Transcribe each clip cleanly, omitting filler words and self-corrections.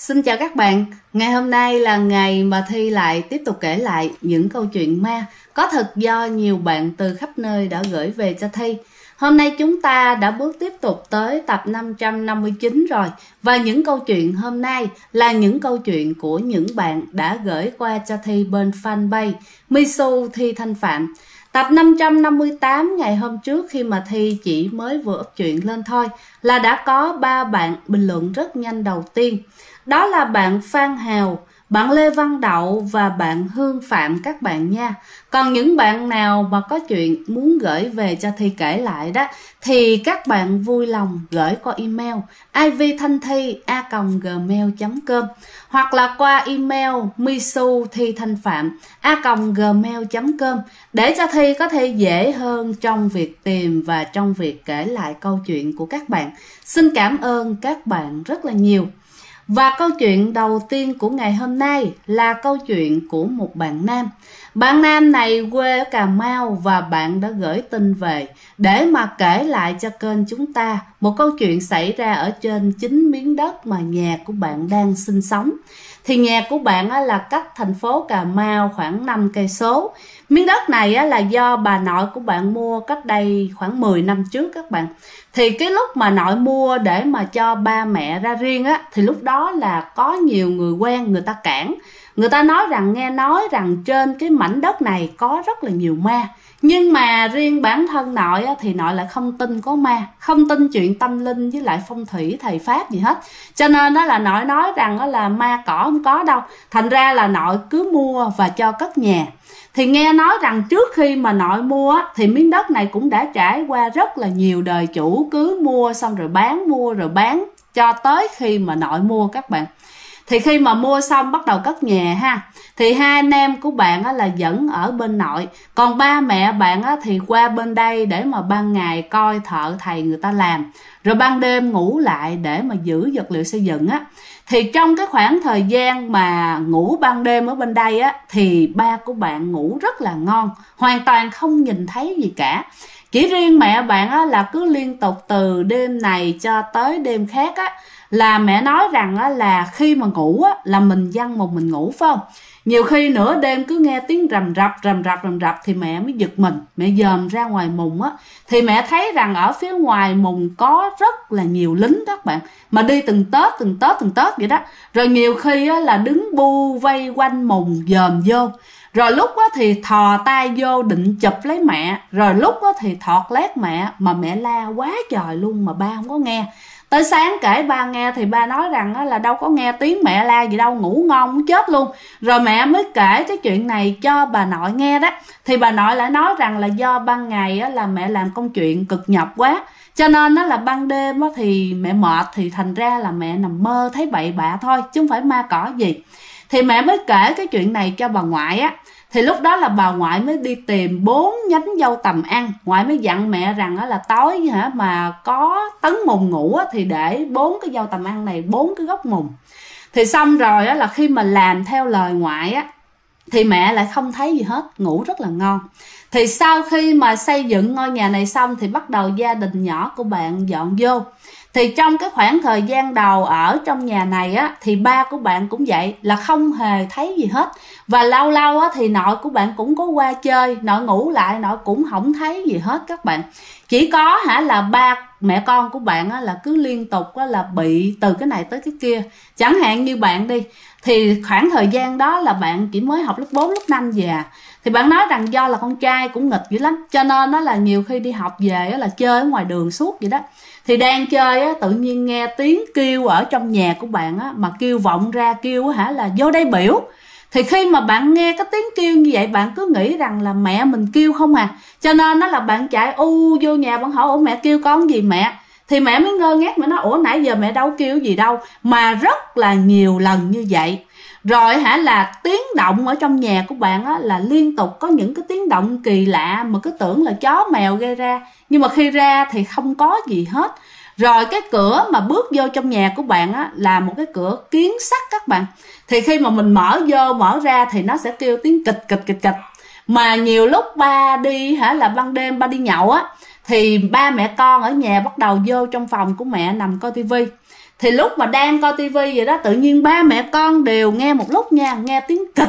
Xin chào các bạn, ngày hôm nay là ngày mà Thi lại tiếp tục kể lại những câu chuyện ma có thật do nhiều bạn từ khắp nơi đã gửi về cho Thi. Hôm nay chúng ta đã bước tiếp tục tới tập 559 rồi, và những câu chuyện hôm nay là những câu chuyện của những bạn đã gửi qua cho Thi bên fanpage Misu Thi Thanh Phạm. Tập 558 ngày hôm trước khi mà Thi chỉ mới vừa up chuyện lên thôi là đã có 3 bạn bình luận rất nhanh đầu tiên. Đó là bạn Phan Hào, bạn Lê Văn Đậu và bạn Hương Phạm các bạn nha. Còn những bạn nào mà có chuyện muốn gửi về cho Thi kể lại đó thì các bạn vui lòng gửi qua email ivthanthi@gmail.com hoặc là qua email misuthitanhpham@gmail.com để cho Thi có thể dễ hơn trong việc tìm và trong việc kể lại câu chuyện của các bạn. Xin cảm ơn các bạn rất là nhiều. Và câu chuyện đầu tiên của ngày hôm nay là câu chuyện của một bạn nam. Bạn nam này quê ở Cà Mau và bạn đã gửi tin về để mà kể lại cho kênh chúng ta một câu chuyện xảy ra ở trên chính miếng đất mà nhà của bạn đang sinh sống. Thì nhà của bạn là cách thành phố Cà Mau khoảng 5 cây số. Miếng đất này là do bà nội của bạn mua cách đây khoảng 10 năm trước các bạn. Thì cái lúc mà nội mua để mà cho ba mẹ ra riêng thì lúc đó là có nhiều người quen người ta cản. Người ta nói rằng, nghe nói rằng trên cái mảnh đất này có rất là nhiều ma. Nhưng mà riêng bản thân nội thì nội lại không tin có ma, không tin chuyện tâm linh với lại phong thủy thầy pháp gì hết. Cho nên đó là nội nói rằng là ma cỏ không có đâu. Thành ra là nội cứ mua và cho cất nhà. Thì nghe nói rằng trước khi mà nội mua thì miếng đất này cũng đã trải qua rất là nhiều đời chủ, cứ mua xong rồi bán, mua rồi bán cho tới khi mà nội mua các bạn. Thì khi mà mua xong bắt đầu cất nhà ha, thì hai anh em của bạn là vẫn ở bên nội, còn ba mẹ bạn thì qua bên đây để mà ban ngày coi thợ thầy người ta làm, rồi ban đêm ngủ lại để mà giữ vật liệu xây dựng á. Thì trong cái khoảng thời gian mà ngủ ban đêm ở bên đây thì ba của bạn ngủ rất là ngon, hoàn toàn không nhìn thấy gì cả. Chỉ riêng mẹ bạn là cứ liên tục từ đêm này cho tới đêm khác là mẹ nói rằng là khi mà ngủ là mình giăng một mình ngủ phải không? Nhiều khi nửa đêm cứ nghe tiếng rầm rập thì mẹ mới giật mình, mẹ dòm ra ngoài mùng thì mẹ thấy rằng ở phía ngoài mùng có rất là nhiều lính các bạn, mà đi từng tớp vậy đó. Rồi nhiều khi là đứng bu vây quanh mùng dòm vô. Rồi lúc thì thò tay vô định chụp lấy mẹ, rồi lúc thì thọt lét mẹ, mà mẹ la quá trời luôn mà ba không có nghe. Tới sáng kể ba nghe thì ba nói rằng là đâu có nghe tiếng mẹ la gì đâu, ngủ ngon muốn chết luôn. Rồi mẹ mới kể cái chuyện này cho bà nội nghe đó. Thì bà nội lại nói rằng là do ban ngày là mẹ làm công chuyện cực nhọc quá, cho nên là ban đêm thì mẹ mệt, thì thành ra là mẹ nằm mơ thấy bậy bạ thôi chứ không phải ma cỏ gì. Thì mẹ mới kể cái chuyện này cho bà ngoại Thì lúc đó là bà ngoại mới đi tìm 4 nhánh dâu tằm ăn. Ngoại mới dặn mẹ rằng là tối mà có tấn mùng ngủ thì để 4 cái dâu tằm ăn này 4 cái gốc mùng. Thì xong rồi là khi mà làm theo lời ngoại thì mẹ lại không thấy gì hết, ngủ rất là ngon. Thì sau khi mà xây dựng ngôi nhà này xong thì bắt đầu gia đình nhỏ của bạn dọn vô. Thì trong cái khoảng thời gian đầu ở trong nhà này thì ba của bạn cũng vậy, là không hề thấy gì hết. Và lâu lâu thì nội của bạn cũng có qua chơi, nội ngủ lại nội cũng không thấy gì hết các bạn. Chỉ có là ba mẹ con của bạn là cứ liên tục là bị từ cái này tới cái kia. Chẳng hạn như bạn đi, thì khoảng thời gian đó là bạn chỉ mới học lớp 4, lớp 5 về Thì bạn nói rằng do là con trai cũng nghịch dữ lắm, cho nên là nhiều khi đi học về là chơi ở ngoài đường suốt vậy đó. Thì đang chơi tự nhiên nghe tiếng kêu ở trong nhà của bạn mà kêu vọng ra, kêu là vô đây biểu. Thì khi mà bạn nghe cái tiếng kêu như vậy, bạn cứ nghĩ rằng là mẹ mình kêu không cho nên là bạn chạy vô nhà, bạn hỏi ủa mẹ kêu con gì mẹ. Thì mẹ mới ngơ ngác, mẹ nói ủa nãy giờ mẹ đâu kêu gì đâu, mà rất là nhiều lần như vậy. Rồi là tiếng động ở trong nhà của bạn là liên tục có những cái tiếng động kỳ lạ mà cứ tưởng là chó mèo gây ra, nhưng mà khi ra thì không có gì hết. Rồi cái cửa mà bước vô trong nhà của bạn là một cái cửa kiến sắt các bạn. Thì khi mà mình mở vô mở ra thì nó sẽ kêu tiếng kịch kịch. Mà nhiều lúc ba đi là ban đêm ba đi nhậu thì ba mẹ con ở nhà bắt đầu vô trong phòng của mẹ nằm coi tivi. Thì lúc mà đang coi tivi vậy đó, tự nhiên ba mẹ con đều nghe một lúc nha, nghe tiếng kịch,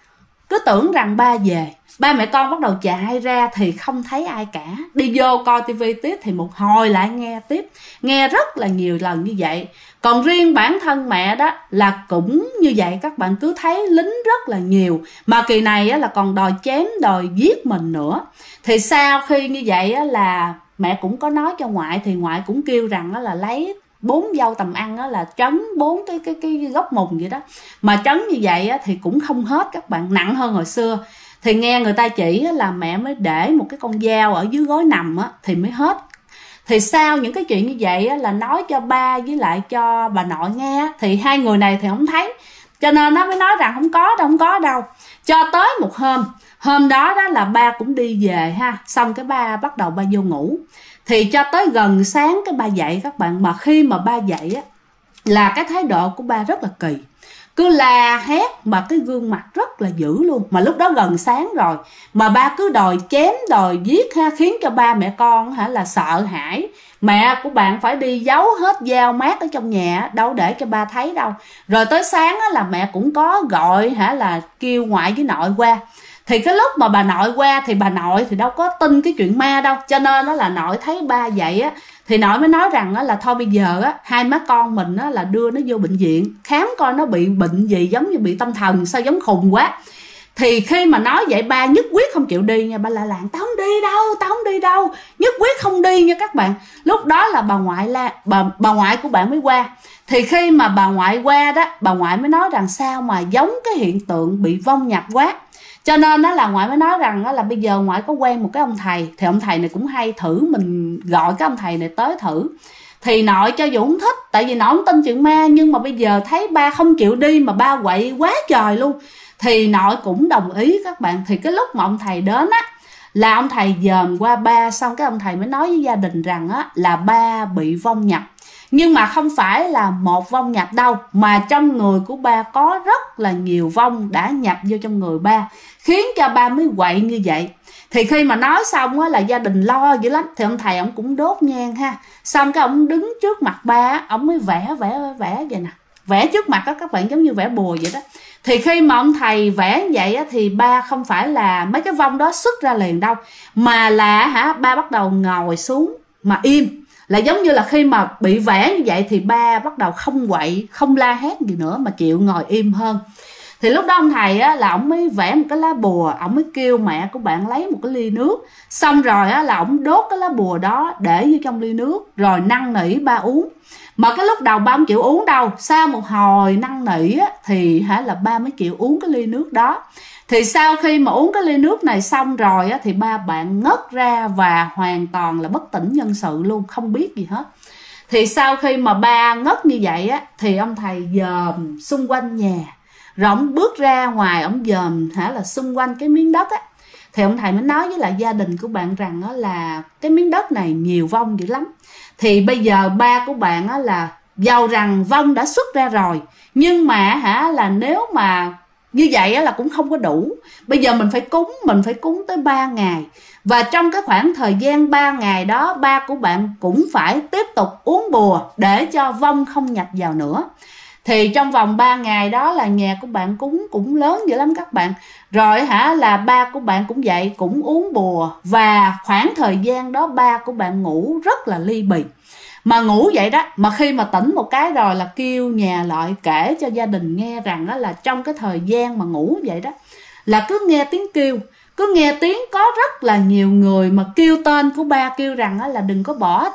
cứ tưởng rằng ba về. Ba mẹ con bắt đầu chạy ra thì không thấy ai cả. Đi vô coi tivi tiếp thì một hồi lại nghe tiếp, nghe rất là nhiều lần như vậy. Còn riêng bản thân mẹ đó là cũng như vậy, các bạn cứ thấy lính rất là nhiều. Mà kỳ này á, là còn đòi chém, đòi giết mình nữa. Thì sau khi như vậy á, là mẹ cũng có nói cho ngoại, thì ngoại cũng kêu rằng á, là lấy 4 dâu tầm ăn á, là trấn 4 cái gốc mùng vậy đó. Mà trấn như vậy á, thì cũng không hết các bạn, nặng hơn hồi xưa. Thì nghe người ta chỉ á, là mẹ mới để một cái con dao ở dưới gối nằm á, thì mới hết. Thì sau những cái chuyện như vậy á, là nói cho ba với lại cho bà nội nghe, thì hai người này thì không thấy, cho nên nó mới nói rằng không có đâu. Cho tới một hôm đó đó là ba cũng đi về ha, xong cái ba bắt đầu ba vô ngủ. Thì cho tới gần sáng cái ba dậy các bạn, mà khi mà ba dậy á, là cái thái độ của ba rất là kỳ, cứ la hét mà cái gương mặt rất là dữ luôn. Mà lúc đó gần sáng rồi mà ba cứ đòi chém, đòi giết ha, khiến cho ba mẹ con là sợ hãi. Mẹ của bạn phải đi giấu hết dao mát ở trong nhà, đâu để cho ba thấy đâu. Rồi tới sáng là mẹ cũng có gọi là kêu ngoại với nội qua. Thì cái lúc mà bà nội qua thì bà nội thì đâu có tin cái chuyện ma đâu, cho nên đó là nội thấy ba vậy á, thì nội mới nói rằng là thôi bây giờ á, hai má con mình á, là đưa nó vô bệnh viện khám coi nó bị bệnh gì, giống như bị tâm thần sao, giống khùng quá. Thì khi mà nói vậy ba nhất quyết không chịu đi nha, ba la làng tao không đi đâu, nhất quyết không đi nha các bạn. Lúc đó là bà ngoại bà ngoại của bạn mới qua. Thì khi mà bà ngoại qua đó, bà ngoại mới nói rằng sao mà giống cái hiện tượng bị vong nhập quá. Cho nên đó là ngoại mới nói rằng là bây giờ ngoại có quen một cái ông thầy, thì ông thầy này cũng hay thử mình gọi cái ông thầy này tới thử. Thì nội cho dù không thích, tại vì nội không tin chuyện ma, nhưng mà bây giờ thấy ba không chịu đi mà ba quậy quá trời luôn, thì nội cũng đồng ý các bạn. Thì cái lúc mà ông thầy đến á, là ông thầy dòm qua ba, xong cái ông thầy mới nói với gia đình rằng á, là ba bị vong nhập. Nhưng mà không phải là một vong nhập đâu, mà trong người của ba có rất là nhiều vong đã nhập vô trong người ba, khiến cho ba mới quậy như vậy. Thì khi mà nói xong á, là gia đình lo dữ lắm. Thì ông thầy ông cũng đốt nhang ha, xong cái ông đứng trước mặt ba, ông mới vẽ vậy nè, vẽ trước mặt đó các bạn, giống như vẽ bùa vậy đó. Thì khi mà ông thầy vẽ như vậy á, thì ba không phải là mấy cái vong đó xuất ra liền đâu, mà là ba bắt đầu ngồi xuống mà im. Là giống như là khi mà bị vẽ như vậy thì ba bắt đầu không quậy, không la hét gì nữa, mà chịu ngồi im hơn. Thì lúc đó ông thầy á, là ông mới vẽ một cái lá bùa, ông mới kêu mẹ của bạn lấy một cái ly nước, xong rồi á, là ông đốt cái lá bùa đó để vô trong ly nước, rồi năn nỉ ba uống. Mà cái lúc đầu ba không chịu uống đâu, sau một hồi năn nỉ á, thì là ba mới chịu uống cái ly nước đó. Thì sau khi mà uống cái ly nước này xong rồi á, thì ba bạn ngất ra và hoàn toàn là bất tỉnh nhân sự luôn, không biết gì hết. Thì sau khi mà ba ngất như vậy á, thì ông thầy dòm xung quanh nhà, rồi ông bước ra ngoài, ông dòm là xung quanh cái miếng đất á. Thì ông thầy mới nói với lại gia đình của bạn rằng á, là cái miếng đất này nhiều vong dữ lắm. Thì bây giờ ba của bạn á, là dầu rằng vong đã xuất ra rồi, nhưng mà là nếu mà như vậy á, là cũng không có đủ. Bây giờ mình phải cúng tới 3 ngày. Và trong cái khoảng thời gian 3 ngày đó, ba của bạn cũng phải tiếp tục uống bùa để cho vong không nhập vào nữa. Thì trong vòng 3 ngày đó là nhà của bạn cúng cũng lớn dữ lắm các bạn. Rồi là ba của bạn cũng vậy, cũng uống bùa. Và khoảng thời gian đó ba của bạn ngủ rất là ly bì. Mà ngủ vậy đó, mà khi mà tỉnh một cái rồi là kêu nhà lại kể cho gia đình nghe rằng đó là trong cái thời gian mà ngủ vậy đó, là cứ nghe tiếng kêu, cứ nghe tiếng có rất là nhiều người mà kêu tên của ba, kêu rằng là đừng có bỏ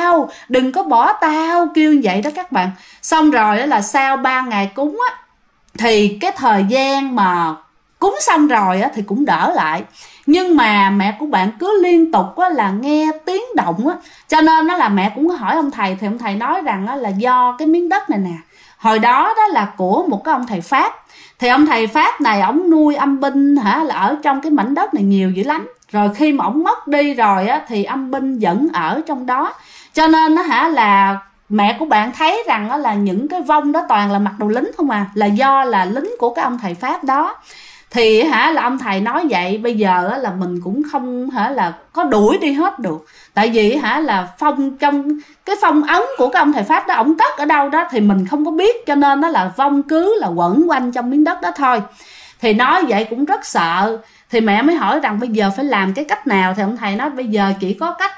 tao, kêu như vậy đó các bạn. Xong rồi là sau 3 ngày cúng á, thì cái thời gian mà cúng xong rồi á, thì cũng đỡ lại. Nhưng mà mẹ của bạn cứ liên tục á, là nghe tiếng động á, cho nên đó là mẹ cũng có hỏi ông thầy. Thì ông thầy nói rằng á, là do cái miếng đất này nè, hồi đó đó là của một cái ông thầy Pháp. Thì ông thầy Pháp này ổng nuôi âm binh là ở trong cái mảnh đất này nhiều dữ lắm. Rồi khi mà ổng mất đi rồi á, thì âm binh vẫn ở trong đó. Cho nên đó là mẹ của bạn thấy rằng đó là những cái vong đó toàn là mặc đồ lính không à, là do là lính của cái ông thầy Pháp đó. Thì là ông thầy nói vậy, bây giờ là mình cũng không là có đuổi đi hết được. Tại vì là phong, trong cái phong ấn của cái ông thầy Pháp đó, ổng cất ở đâu đó thì mình không có biết, cho nên nó là vong cứ là quẩn quanh trong miếng đất đó thôi. Thì nói vậy cũng rất sợ. Thì mẹ mới hỏi rằng bây giờ phải làm cái cách nào. Thì ông thầy nói bây giờ chỉ có cách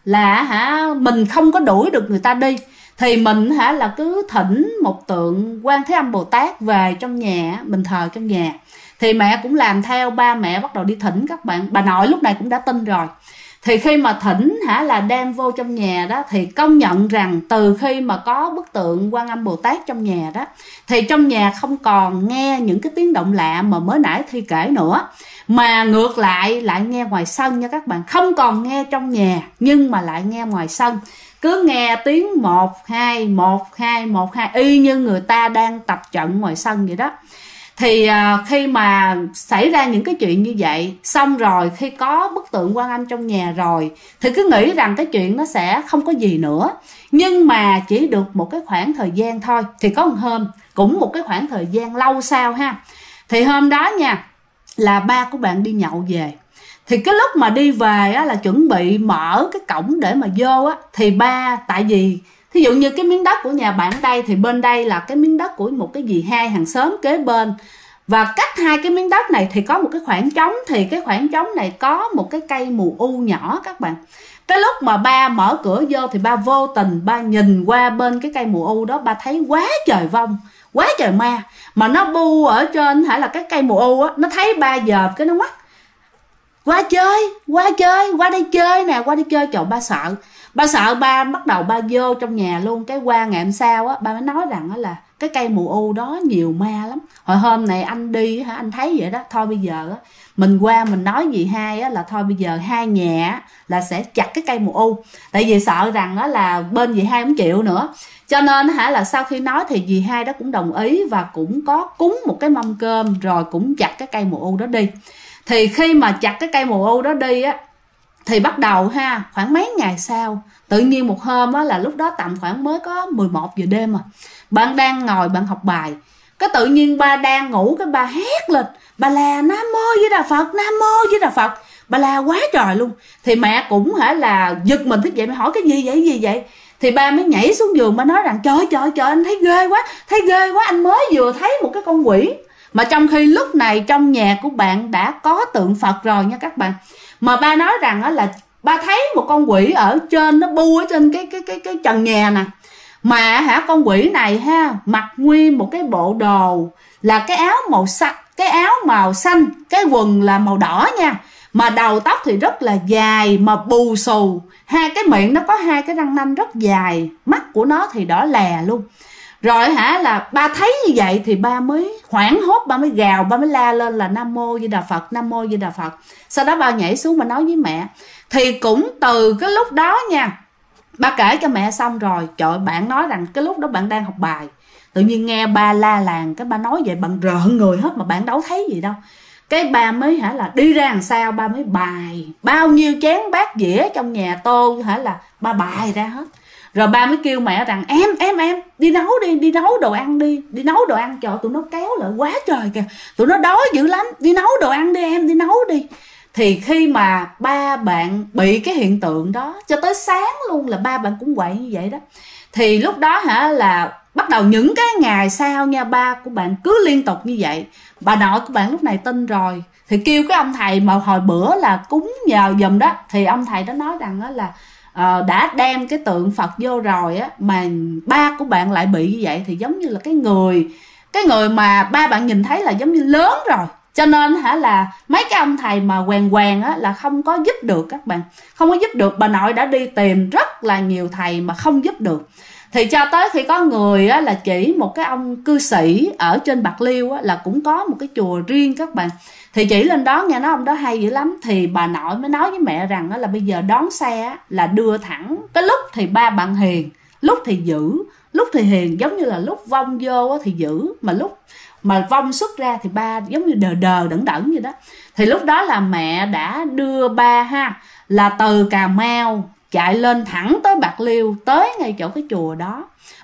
là mình không có đuổi được người ta đi, thì mình là cứ thỉnh một tượng Quan Thế Âm Bồ Tát về trong nhà, mình thờ trong nhà. Thì mẹ cũng làm theo, ba mẹ bắt đầu đi thỉnh các bạn. Bà nội lúc này cũng đã tin rồi. Thì khi mà thỉnh là đem vô trong nhà đó, thì công nhận rằng từ khi mà có bức tượng Quan Âm Bồ Tát trong nhà đó, thì trong nhà không còn nghe những cái tiếng động lạ mà mới nãy Thi kể nữa, mà ngược lại nghe ngoài sân nha các bạn. Không còn nghe trong nhà nhưng mà lại nghe ngoài sân, cứ nghe tiếng 1 2 1 2 1 2, y như người ta đang tập trận ngoài sân vậy đó. Thì khi mà xảy ra những cái chuyện như vậy, xong rồi khi có bức tượng Quan Âm trong nhà rồi, thì cứ nghĩ rằng cái chuyện nó sẽ không có gì nữa. Nhưng mà chỉ được một cái khoảng thời gian thôi. Thì có một hôm, cũng một cái khoảng thời gian lâu sau ha, thì hôm đó nha, là ba của bạn đi nhậu về. Thì cái lúc mà đi về là chuẩn bị mở cái cổng để mà vô thì ba, tại vì thí dụ như cái miếng đất của nhà bạn đây, thì bên đây là cái miếng đất của một cái dì hai hàng xóm kế bên, và cách hai cái miếng đất này thì có một cái khoảng trống. Thì cái khoảng trống này có một cái cây mù u nhỏ các bạn. Cái lúc mà ba mở cửa vô thì ba vô tình ba nhìn qua bên cái cây mù u đó, ba thấy quá trời vong, quá trời ma, mà nó bu ở trên là cái cây mù u nó thấy ba giờ cái nó ngoắt: qua chơi, qua chơi, qua đây chơi nè, qua đây chơi. Trời, ba sợ, ba bắt đầu ba vô trong nhà luôn. Cái qua ngày hôm sau ba mới nói rằng là cái cây mù u đó nhiều ma lắm. Hồi hôm này anh đi anh thấy vậy đó. Thôi bây giờ mình qua mình nói dì hai là thôi bây giờ hai nhà là sẽ chặt cái cây mù u, tại vì sợ rằng là bên dì hai không chịu nữa. Cho nên là sau khi nói thì dì hai đó cũng đồng ý, và cũng có cúng một cái mâm cơm, rồi cũng chặt cái cây mù u đó đi. Thì khi mà chặt cái cây mù u đó đi thì bắt đầu khoảng mấy ngày sau, tự nhiên một hôm là lúc đó tầm khoảng mới có 11 giờ đêm bạn đang ngồi bạn học bài, cái tự nhiên ba đang ngủ, cái ba hét lên, bà là Nam Mô Di Đà Phật, Nam Mô Di Đà Phật, bà la quá trời luôn. Thì mẹ cũng là giật mình thức dậy, mẹ hỏi cái gì vậy. Thì ba mới nhảy xuống giường, ba nói rằng trời anh thấy ghê quá, anh mới vừa thấy một cái con quỷ. Mà trong khi lúc này trong nhà của bạn đã có tượng Phật rồi nha các bạn. Mà ba nói rằng là ba thấy một con quỷ ở trên, nó bu ở trên cái trần nhà nè. Mà con quỷ này mặc nguyên một cái bộ đồ là cái áo màu xanh, cái quần là màu đỏ nha. Mà đầu tóc thì rất là dài mà bù xù, hai cái miệng nó có hai cái răng nanh rất dài, mắt của nó thì đỏ lè luôn. Rồi là ba thấy như vậy thì ba mới hoảng hốt, ba mới gào, ba mới la lên là Nam Mô Di Đà Phật, Nam Mô Di Đà Phật. Sau đó ba nhảy xuống ba nói với mẹ. Thì cũng từ cái lúc đó nha, ba kể cho mẹ xong rồi, trời, bạn nói rằng cái lúc đó bạn đang học bài, tự nhiên nghe ba la làng, cái ba nói vậy bạn rợn người hết, mà bạn đâu thấy gì đâu. Cái ba mới là đi ra đằng sau, ba mới bài bao nhiêu chén bát dĩa trong nhà tô là ba bài ra hết. Rồi ba mới kêu mẹ rằng em đi nấu đồ ăn đi nấu đồ ăn. Trời, tụi nó kéo lại quá trời kìa, tụi nó đói dữ lắm, đi nấu đồ ăn đi em, đi nấu đi. Thì khi mà ba bạn bị cái hiện tượng đó cho tới sáng luôn là ba bạn cũng quậy như vậy đó. Thì lúc đó là bắt đầu những cái ngày sau nha, ba của bạn cứ liên tục như vậy. Bà nội của bạn lúc này tin rồi, thì kêu cái ông thầy mà hồi bữa là cúng nhờ giùm đó. Thì ông thầy đó nói rằng là đã đem cái tượng Phật vô rồi mà ba của bạn lại bị như vậy, thì giống như là cái người mà ba bạn nhìn thấy là giống như lớn rồi. Cho nên là mấy cái ông thầy mà quèn là không có giúp được các bạn, không có giúp được. Bà nội đã đi tìm rất là nhiều thầy mà không giúp được. Thì cho tới khi có người là chỉ một cái ông cư sĩ ở trên Bạc Liêu là cũng có một cái chùa riêng các bạn. Thì chỉ lên đó nghe nói ông đó hay dữ lắm. Thì bà nội mới nói với mẹ rằng là bây giờ đón xe là đưa thẳng. Cái lúc thì ba bạn hiền, lúc thì dữ, lúc thì hiền, giống như là lúc vong vô thì dữ, mà lúc mà vong xuất ra thì ba giống như đờ đẫn vậy đó. Thì lúc đó là mẹ đã đưa ba là từ Cà Mau chạy lên thẳng tới Bạc Liêu, tới ngay chỗ cái chùa đó.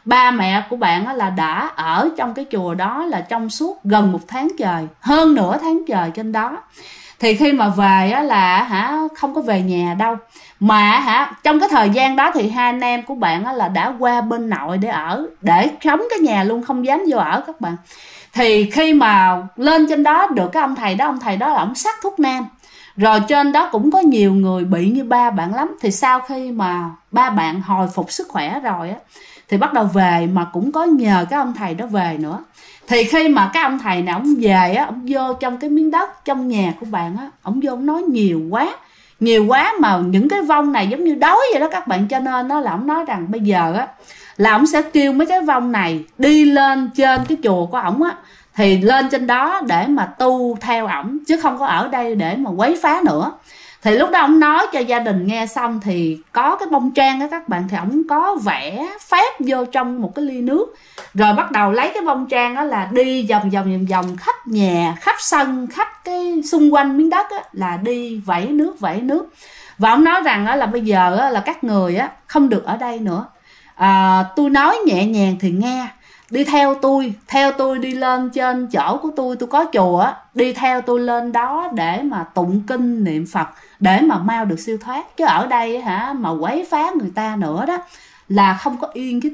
ba mẹ của bạn là đã ở trong cái chùa đó là trong suốt gần 1 tháng trời, hơn nửa tháng trời trên đó. Thì khi mà về là không có về nhà đâu, mà trong cái thời gian đó thì hai anh em của bạn là đã qua bên nội để ở, để sống cái nhà luôn, không dám vô ở các bạn. Thì khi mà lên trên đó được cái ông thầy đó là ông sắc thuốc nam, rồi trên đó cũng có nhiều người bị như ba bạn lắm. Thì sau khi mà ba bạn hồi phục sức khỏe rồi á, thì bắt đầu về, mà cũng có nhờ cái ông thầy đó về nữa. Thì khi mà cái ông thầy này ông về á, ông vô trong cái miếng đất trong nhà của bạn á, ông vô ông nói nhiều quá mà những cái vong này giống như đói vậy đó các bạn. Cho nên nó là ông nói rằng bây giờ á là ông sẽ kêu mấy cái vong này đi lên trên cái chùa của ổng á, thì lên trên đó để mà tu theo ổng, chứ không có ở đây để mà quấy phá nữa. Thì lúc đó ông nói cho gia đình nghe xong, thì có cái bông trang đó các bạn, thì ổng có vẽ phép vô trong một cái ly nước, rồi bắt đầu lấy cái bông trang đó là đi vòng khắp nhà, khắp sân, khắp cái xung quanh miếng đất á, là đi vẩy nước. Và ông nói rằng là bây giờ là các người không được ở đây nữa. Tôi nói nhẹ nhàng thì nghe, đi theo tôi đi lên trên chỗ của tôi có chùa, đi theo tôi lên đó để mà tụng kinh niệm Phật, để mà mau được siêu thoát. Chứ ở đây mà quấy phá người ta nữa đó là không có yên với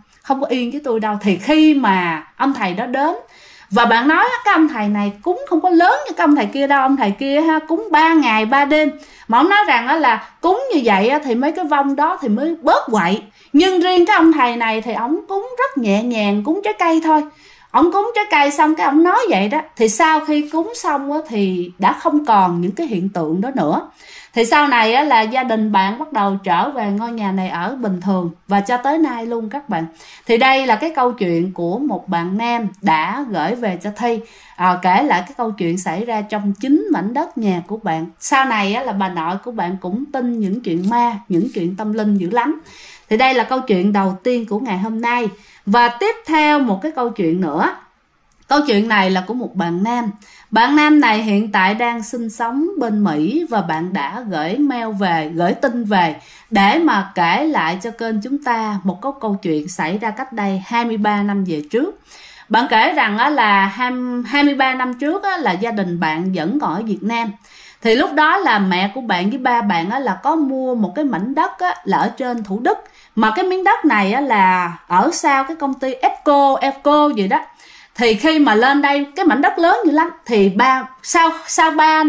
tôi đâu. Thì khi mà ông thầy đó đến, và bạn nói cái ông thầy này cúng không có lớn như cái ông thầy kia đâu, ông thầy kia cúng 3 ngày 3 đêm, mà ông nói rằng là cúng như vậy thì mấy cái vong đó thì mới bớt quậy. Nhưng riêng cái ông thầy này thì ổng cúng rất nhẹ nhàng, cúng trái cây thôi. Ổng cúng trái cây xong cái ổng nói vậy đó, thì sau khi cúng xong thì đã không còn những cái hiện tượng đó nữa. Thì sau này là gia đình bạn bắt đầu trở về ngôi nhà này ở bình thường, và cho tới nay luôn các bạn. Thì đây là cái câu chuyện của một bạn nam đã gửi về cho Thi, kể lại cái câu chuyện xảy ra trong chính mảnh đất nhà của bạn. Sau này là bà nội của bạn cũng tin những chuyện ma, những chuyện tâm linh dữ lắm. Thì đây là câu chuyện đầu tiên của ngày hôm nay. Và tiếp theo một cái câu chuyện nữa. Câu chuyện này là của một bạn nam. Bạn nam này hiện tại đang sinh sống bên Mỹ, và bạn đã gửi tin về để mà kể lại cho kênh chúng ta một câu chuyện xảy ra cách đây 23 năm về trước. Bạn kể rằng là 23 năm trước là gia đình bạn vẫn còn ở Việt Nam. Thì lúc đó là mẹ của bạn với ba bạn là có mua một cái mảnh đất là ở trên Thủ Đức. Mà cái miếng đất này là ở sau cái công ty Eco gì đó. Thì khi mà lên đây cái mảnh đất lớn dữ lắm, thì sau 3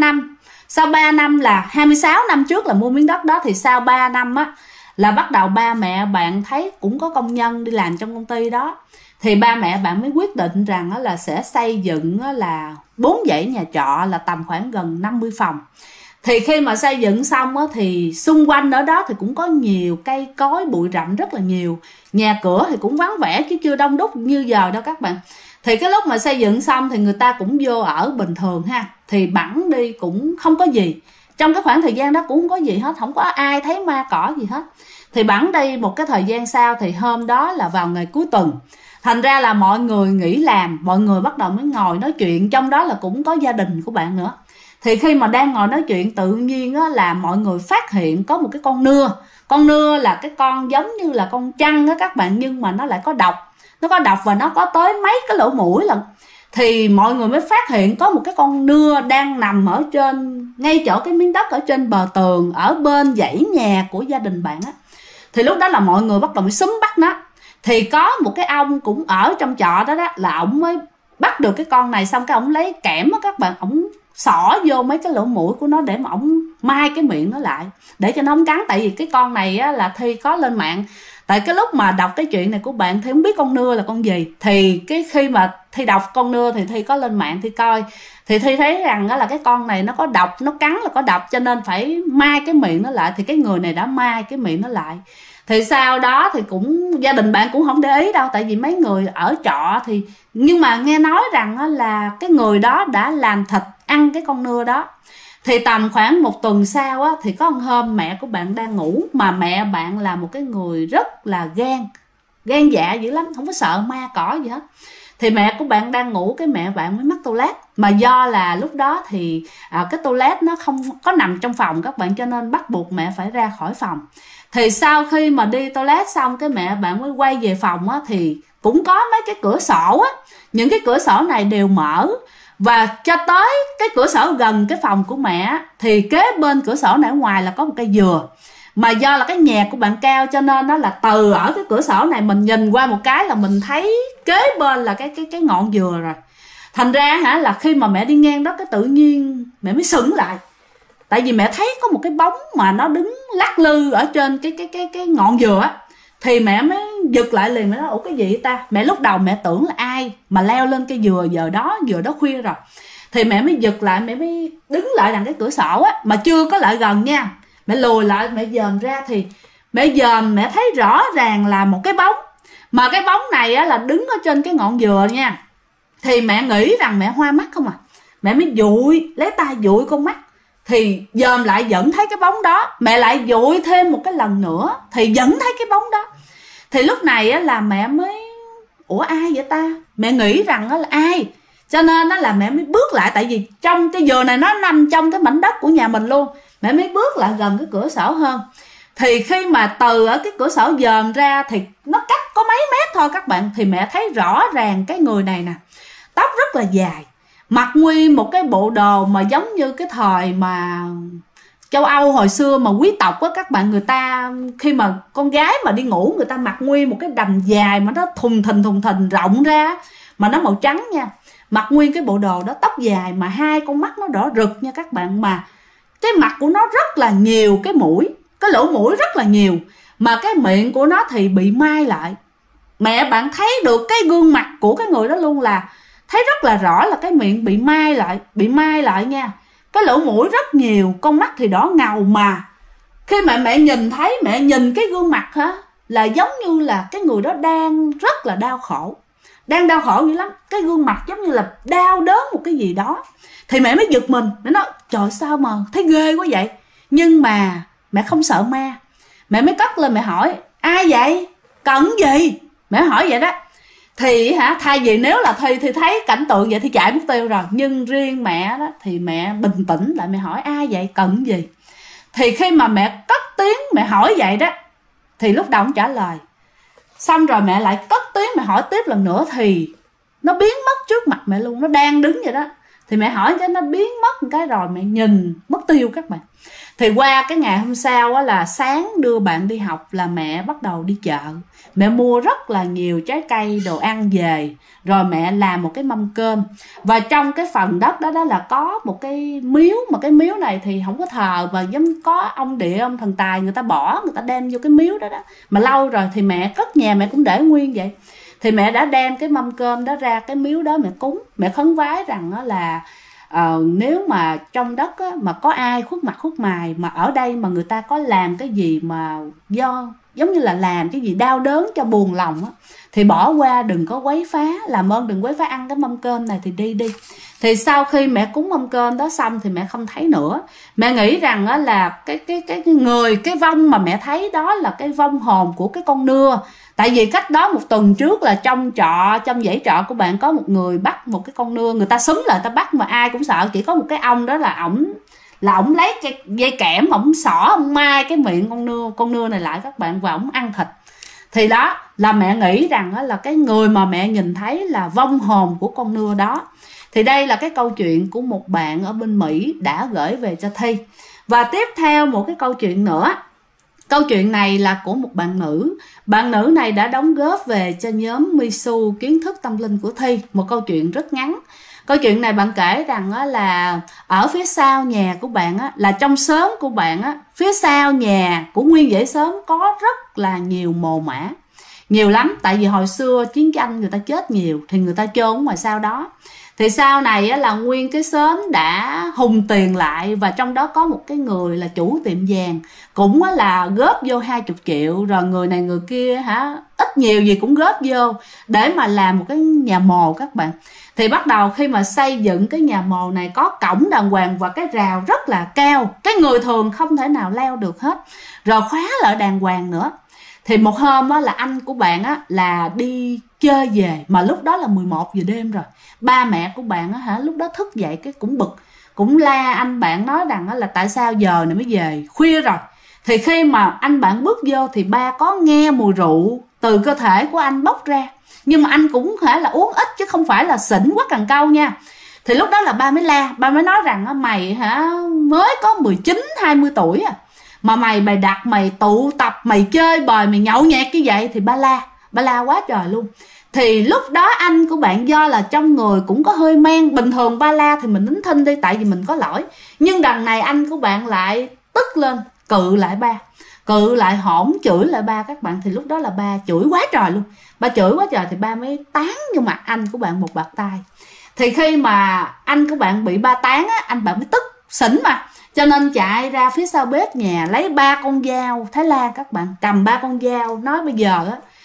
năm là 26 năm trước là mua miếng đất đó, thì sau 3 năm là bắt đầu ba mẹ bạn thấy cũng có công nhân đi làm trong công ty đó. Thì ba mẹ bạn mới quyết định rằng là sẽ xây dựng là 4 dãy nhà trọ là tầm khoảng gần 50 phòng. Thì khi mà xây dựng xong thì xung quanh ở đó thì cũng có nhiều cây cối bụi rậm rất là nhiều. Nhà cửa thì cũng vắng vẻ chứ chưa đông đúc như giờ đâu các bạn. Thì cái lúc mà xây dựng xong thì người ta cũng vô ở bình thường ha. Thì bẵng đi cũng không có gì. Trong cái khoảng thời gian đó cũng không có gì hết, không có ai thấy ma cỏ gì hết. Thì bẵng đi một cái thời gian sau, thì hôm đó là vào ngày cuối tuần. Thành ra là mọi người nghỉ làm, mọi người bắt đầu mới ngồi nói chuyện, trong đó là cũng có gia đình của bạn nữa. Thì khi mà đang ngồi nói chuyện, tự nhiên là mọi người phát hiện có một cái con nưa. Con nưa là cái con giống như là con trăn đó các bạn, nhưng mà nó lại có độc. Nó có độc và nó có tới mấy cái lỗ mũi lận. Thì mọi người mới phát hiện có một cái con nưa đang nằm ở trên, ngay chỗ cái miếng đất ở trên bờ tường, ở bên dãy nhà của gia đình bạn á. Thì lúc đó là mọi người bắt đầu mới xúm bắt nó. Thì có một cái ông cũng ở trong trọ đó là ổng mới bắt được cái con này, xong cái ổng lấy kẽm á các bạn, ổng xỏ vô mấy cái lỗ mũi của nó để mà ổng mai cái miệng nó lại để cho nó không cắn. Tại vì cái con này là Thi có lên mạng, tại cái lúc mà đọc cái chuyện này của bạn Thi không biết con nưa là con gì. Thì cái khi mà Thi đọc con nưa thì Thi có lên mạng Thi coi, thì Thi thấy rằng là cái con này nó có độc, nó cắn là có độc, cho nên phải mai cái miệng nó lại. Thì cái người này đã mai cái miệng nó lại. Thì sau đó thì cũng gia đình bạn cũng không để ý đâu, tại vì mấy người ở trọ thì, nhưng mà nghe nói rằng là cái người đó đã làm thịt ăn cái con nưa đó. Thì tầm khoảng 1 tuần sau thì có một hôm mẹ của bạn đang ngủ, mà mẹ bạn là một cái người rất là gan dạ dữ lắm, không có sợ ma cỏ gì hết. Thì mẹ của bạn đang ngủ, cái mẹ bạn mới mắc toilet. Mà do là lúc đó thì cái toilet nó không có nằm trong phòng các bạn, cho nên bắt buộc mẹ phải ra khỏi phòng. Thì sau khi mà đi toilet xong cái mẹ bạn mới quay về phòng á, thì cũng có mấy cái cửa sổ á, những cái cửa sổ này đều mở, và cho tới cái cửa sổ gần cái phòng của mẹ thì kế bên cửa sổ này ở ngoài là có một cây dừa. Mà do là cái nhà của bạn cao cho nên nó là từ ở cái cửa sổ này mình nhìn qua một cái là mình thấy kế bên là cái ngọn dừa rồi. Thành ra là khi mà mẹ đi ngang đó cái tự nhiên mẹ mới sững lại. Tại vì mẹ thấy có một cái bóng mà nó đứng lắc lư ở trên cái ngọn dừa á. Thì mẹ mới giật lại liền, mẹ nói ủa cái gì vậy ta? Mẹ lúc đầu mẹ tưởng là ai mà leo lên cây dừa giờ đó khuya rồi. Thì mẹ mới giật lại, mẹ mới đứng lại đằng cái cửa sổ á, mà chưa có lại gần nha. Mẹ lùi lại, mẹ dòm ra thì mẹ dòm mẹ thấy rõ ràng là một cái bóng. Mà cái bóng này á, là đứng ở trên cái ngọn dừa nha. Thì mẹ nghĩ rằng mẹ hoa mắt không à. Mẹ mới lấy tay dụi con mắt. Thì dòm lại vẫn thấy cái bóng đó. Mẹ lại dụi thêm một cái lần nữa thì vẫn thấy cái bóng đó. Thì lúc này á, là mẹ mới ủa ai vậy ta? Mẹ nghĩ rằng á, là ai. Cho nên á, là mẹ mới bước lại. Tại vì trong cái dừa này nó nằm trong cái mảnh đất của nhà mình luôn. Mẹ mới bước lại gần cái cửa sổ hơn. Thì khi mà từ ở cái cửa sổ dòm ra thì nó cách có mấy mét thôi các bạn. Thì mẹ thấy rõ ràng cái người này nè, tóc rất là dài, mặc nguyên một cái bộ đồ mà giống như cái thời mà châu Âu hồi xưa mà quý tộc á các bạn, người ta khi mà con gái mà đi ngủ người ta mặc nguyên một cái đầm dài mà nó thùng thình rộng ra, mà nó màu trắng nha, mặc nguyên cái bộ đồ đó, tóc dài mà hai con mắt nó đỏ rực nha các bạn, mà cái mặt của nó rất là nhiều cái mũi, cái lỗ mũi rất là nhiều, mà cái miệng của nó thì bị mai lại. Mẹ bạn thấy được cái gương mặt của cái người đó luôn, là thấy rất là rõ là cái miệng bị mai lại nha. Cái lỗ mũi rất nhiều, con mắt thì đỏ ngầu, mà khi mà mẹ nhìn thấy, mẹ nhìn cái gương mặt là giống như là cái người đó đang rất là đau khổ. Đang đau khổ dữ lắm, cái gương mặt giống như là đau đớn một cái gì đó. Thì mẹ mới giật mình, mẹ nói trời sao mà thấy ghê quá vậy. Nhưng mà mẹ không sợ ma. Mẹ mới cất lên mẹ hỏi ai vậy, cần gì, mẹ hỏi vậy đó. Thì thay vì nếu là thì thấy cảnh tượng vậy thì chạy mất tiêu rồi. Nhưng riêng mẹ đó thì mẹ bình tĩnh lại, mẹ hỏi ai vậy, cần gì. Thì khi mà mẹ cất tiếng mẹ hỏi vậy đó, thì lúc đầu không trả lời. Xong rồi mẹ lại cất tiếng mẹ hỏi tiếp lần nữa, thì nó biến mất trước mặt mẹ luôn, nó đang đứng vậy đó. Thì mẹ hỏi cái nó biến mất một cái rồi mẹ nhìn mất tiêu các bạn. Thì qua cái ngày hôm sau á, là sáng đưa bạn đi học là mẹ bắt đầu đi chợ. Mẹ mua rất là nhiều trái cây, đồ ăn về. Rồi mẹ làm một cái mâm cơm. Và trong cái phần đất đó là có một cái miếu. Mà cái miếu này thì không có thờ, và giống có ông địa, ông thần tài, người ta bỏ, người ta đem vô cái miếu đó đó. Mà lâu rồi thì mẹ cất nhà mẹ cũng để nguyên vậy. Thì mẹ đã đem cái mâm cơm đó ra cái miếu đó mẹ cúng. Mẹ khấn vái rằng là nếu mà trong đất á, mà có ai khuất mặt khuất mày, mà ở đây mà người ta có làm cái gì mà do giống như là làm cái gì đau đớn cho buồn lòng á, thì bỏ qua, đừng có quấy phá, làm ơn đừng quấy phá, ăn cái mâm cơm này thì đi. Thì sau khi mẹ cúng mâm cơm đó xong thì mẹ không thấy nữa. Mẹ nghĩ rằng á, là cái vong mà mẹ thấy đó là cái vong hồn của cái con nưa. Tại vì cách đó một tuần trước là trong dãy trọ của bạn có một người bắt một cái con nưa, người ta xúm lại ta bắt mà ai cũng sợ, chỉ có một cái ông đó là ổng lấy cái dây kẽm, ổng xỏ, ổng mai cái miệng con nưa này lại các bạn, và ổng ăn thịt. Thì đó là mẹ nghĩ rằng đó là cái người mà mẹ nhìn thấy là vong hồn của con nưa đó. Thì đây là cái câu chuyện của một bạn ở bên Mỹ đã gửi về cho Thi. Và tiếp theo một cái câu chuyện nữa. Câu chuyện này là của một bạn nữ. Bạn nữ này đã đóng góp về cho nhóm Misu kiến thức tâm linh của Thi. Một câu chuyện rất ngắn. Câu chuyện này bạn kể rằng là ở phía sau nhà của bạn, là trong xóm của bạn, phía sau nhà của nguyên dãy xóm có rất là nhiều mồ mả. Nhiều lắm, tại vì hồi xưa chiến tranh người ta chết nhiều thì người ta chôn ngoài sau đó. Thì sau này là nguyên cái xóm đã hùng tiền lại, và trong đó có một cái người là chủ tiệm vàng, cũng là góp vô 20 triệu, rồi người này người kia ít nhiều gì cũng góp vô để mà làm một cái nhà mồ các bạn. Thì bắt đầu khi mà xây dựng cái nhà mồ này có cổng đàng hoàng và cái rào rất là cao, cái người thường không thể nào leo được hết, rồi khóa lại đàng hoàng nữa. Thì một hôm là anh của bạn là đi chơi về, mà lúc đó là 11 giờ đêm rồi. Ba mẹ của bạn lúc đó thức dậy cái cũng bực, cũng la anh bạn, nói rằng là tại sao giờ này mới về, khuya rồi. Thì khi mà anh bạn bước vô thì ba có nghe mùi rượu từ cơ thể của anh bốc ra, nhưng mà anh cũng phải là uống ít chứ không phải là xỉn quá cần câu nha. Thì lúc đó là ba mới la, ba mới nói rằng mày mới có 19-20 tuổi mà mày bày đặt, mày tụ tập, mày chơi bời, mày nhậu nhẹt như vậy. Thì ba la quá trời luôn. Thì lúc đó anh của bạn do là trong người cũng có hơi men, bình thường ba la thì mình nín thinh đi tại vì mình có lỗi, nhưng đằng này anh của bạn lại tức lên cự lại ba, cự lại hỗn chửi lại ba các bạn. Thì lúc đó là ba chửi quá trời luôn, ba chửi quá trời thì ba mới tán vô mặt anh của bạn một bạt tai. Thì khi mà anh của bạn bị ba tán á, anh bạn mới tức xỉn mà, cho nên chạy ra phía sau bếp nhà lấy 3 con dao Thái Lan các bạn, cầm 3 con dao nói bây giờ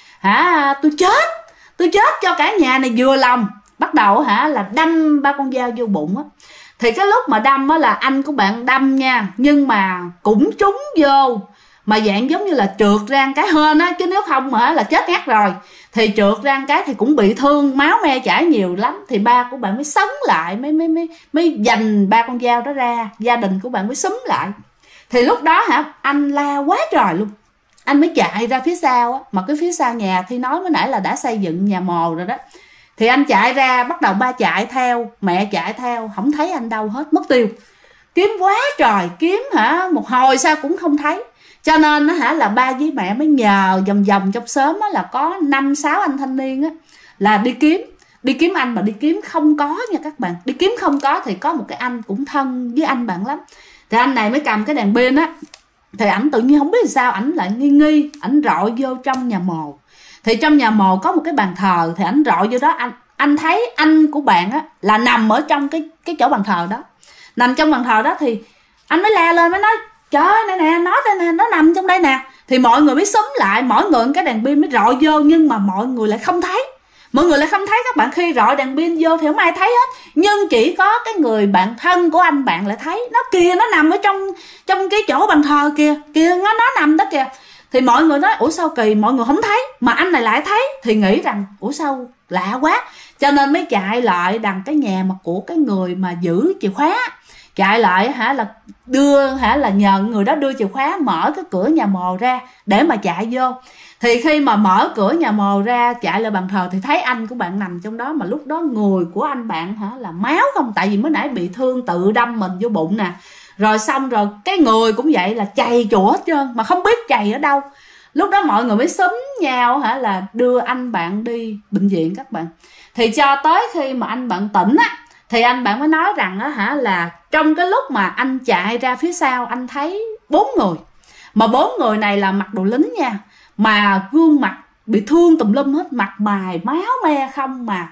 tôi chết cho cả nhà này vừa lòng. Bắt đầu là đâm 3 con dao vô bụng á. Thì cái lúc mà đâm á là anh của bạn đâm nha, nhưng mà cũng trúng vô, mà dạng giống như là trượt ra cái hên á, chứ nếu không mà là chết ngắt rồi. Thì trượt ra cái thì cũng bị thương, máu me chảy nhiều lắm. Thì ba của bạn mới sống lại, mới giành 3 con dao đó ra, gia đình của bạn mới xúm lại. Thì lúc đó anh la quá trời luôn. Anh mới chạy ra phía sau á, mà cái phía sau nhà Thi nói mới nãy là đã xây dựng nhà mồ rồi đó. Thì anh chạy ra, bắt đầu ba chạy theo, mẹ chạy theo, không thấy anh đâu hết, mất tiêu. Kiếm quá trời, kiếm một hồi sao cũng không thấy. Cho nên là ba với mẹ mới nhờ vòng vòng trong xóm là có 5-6 anh thanh niên á, là đi kiếm anh, mà đi kiếm không có nha các bạn. Đi kiếm không có thì có một cái anh cũng thân với anh bạn lắm. Thì anh này mới cầm cái đèn pin á. Thì ảnh tự nhiên không biết sao ảnh lại nghi, ảnh rọi vô trong nhà mồ. Thì trong nhà mồ có một cái bàn thờ, thì ảnh rọi vô đó. Anh thấy anh của bạn á là nằm ở trong cái chỗ bàn thờ đó, nằm trong bàn thờ đó. Thì anh mới la lên, mới nói trời ơi nè, nó đây nè, nó nằm trong đây nè. Thì mọi người mới xúm lại, mỗi người cái đèn pin mới rọi vô, nhưng mà mọi người lại không thấy. Mọi người lại không thấy các bạn. Khi rọi đèn pin vô thì không ai thấy hết, nhưng chỉ có cái người bạn thân của anh bạn lại thấy. Nó kìa, nó nằm ở trong cái chỗ bàn thờ kìa, nó nằm đó kìa. Thì mọi người nói ủa sao kỳ, mọi người không thấy mà anh này lại thấy. Thì nghĩ rằng ủa sao lạ quá, cho nên mới chạy lại đằng cái nhà mà của cái người mà giữ chìa khóa. Chạy lại là đưa là nhờ người đó đưa chìa khóa mở cái cửa nhà mồ ra để mà chạy vô. Thì khi mà mở cửa nhà mồ ra, chạy lại bàn thờ thì thấy anh của bạn nằm trong đó. Mà lúc đó người của anh bạn là máu không, tại vì mới nãy bị thương tự đâm mình vô bụng nè. Rồi xong rồi cái người cũng vậy, là chày chùa hết trơn mà không biết chày ở đâu. Lúc đó mọi người mới xúm nhau là đưa anh bạn đi bệnh viện các bạn. Thì cho tới khi mà anh bạn tỉnh á, thì anh bạn mới nói rằng là trong cái lúc mà anh chạy ra phía sau, anh thấy 4 người. Mà 4 người này là mặc đồ lính nha, mà gương mặt bị thương tùm lum hết, mặt mày máu me không, mà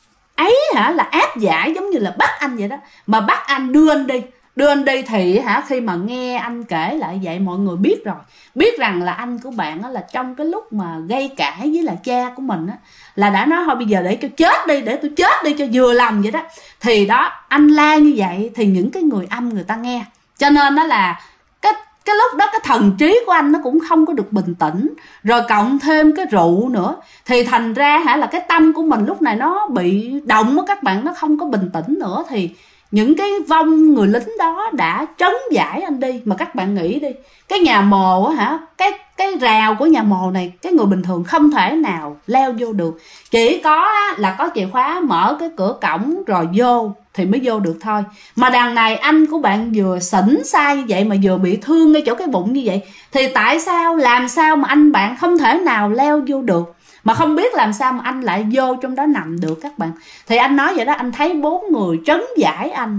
ấy là áp giải giống như là bắt anh vậy đó. Mà bắt anh đưa anh đi thì khi mà nghe anh kể lại vậy, mọi người biết rồi, biết rằng là anh của bạn là trong cái lúc mà gây cãi với là cha của mình là đã nói thôi bây giờ để cho chết đi, để tôi chết đi cho vừa lòng vậy đó. Thì đó, anh la như vậy thì những cái người âm người ta nghe, cho nên đó là cái lúc đó cái thần trí của anh nó cũng không có được bình tĩnh, rồi cộng thêm cái rượu nữa, thì thành ra là cái tâm của mình lúc này nó bị động á các bạn, nó không có bình tĩnh nữa. Thì những cái vong người lính đó đã trấn giải anh đi. Mà các bạn nghĩ đi, cái nhà mồ cái rào của nhà mồ này, cái người bình thường không thể nào leo vô được, chỉ có là có chìa khóa mở cái cửa cổng rồi vô thì mới vô được thôi. Mà đằng này anh của bạn vừa xỉn sai như vậy mà vừa bị thương ngay chỗ cái bụng như vậy, thì tại sao, làm sao mà anh bạn không thể nào leo vô được, mà không biết làm sao mà anh lại vô trong đó nằm được các bạn. Thì anh nói vậy đó, anh thấy 4 người trấn giải anh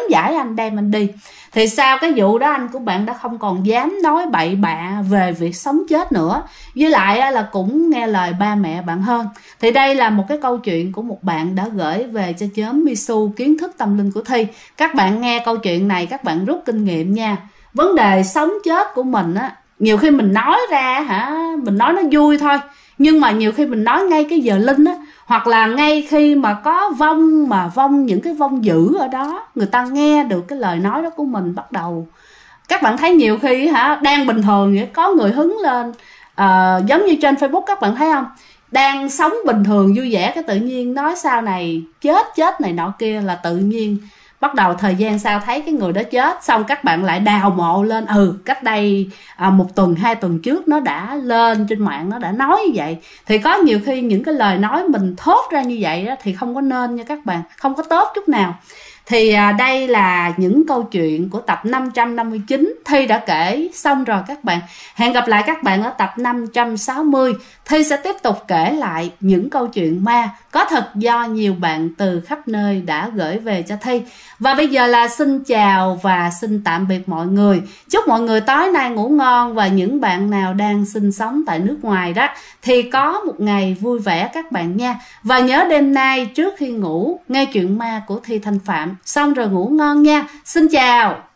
đem anh đi. Thì sau cái vụ đó, anh của bạn đã không còn dám nói bậy bạ về việc sống chết nữa, với lại là cũng nghe lời ba mẹ bạn hơn. Thì đây là một cái câu chuyện của một bạn đã gửi về cho nhóm Misu kiến thức tâm linh của Thi. Các bạn nghe câu chuyện này, các bạn rút kinh nghiệm nha. Vấn đề sống chết của mình nhiều khi mình nói ra mình nói nó vui thôi, nhưng mà nhiều khi mình nói ngay cái giờ linh hoặc là ngay khi mà có vong những cái vong dữ ở đó, người ta nghe được cái lời nói đó của mình, bắt đầu các bạn thấy nhiều khi đang bình thường vậy, có người hứng lên, giống như trên Facebook các bạn thấy không, đang sống bình thường vui vẻ, cái tự nhiên nói sau này chết này nọ kia, là tự nhiên bắt đầu thời gian sau thấy cái người đó chết, xong các bạn lại đào mộ lên, cách đây 1 tuần 2 tuần trước nó đã lên trên mạng, nó đã nói như vậy. Thì có nhiều khi những cái lời nói mình thốt ra như vậy đó thì không có nên nha các bạn, không có tốt chút nào. Thì đây là những câu chuyện của tập 559 Thi đã kể xong rồi các bạn. Hẹn gặp lại các bạn ở tập 560. Thi sẽ tiếp tục kể lại những câu chuyện ma có thật do nhiều bạn từ khắp nơi đã gửi về cho Thi. Và bây giờ là xin chào và xin tạm biệt mọi người. Chúc mọi người tối nay ngủ ngon, và những bạn nào đang sinh sống tại nước ngoài đó thì có một ngày vui vẻ các bạn nha. Và nhớ đêm nay trước khi ngủ nghe chuyện ma của Thi Thanh Phạm xong rồi ngủ ngon nha. Xin chào.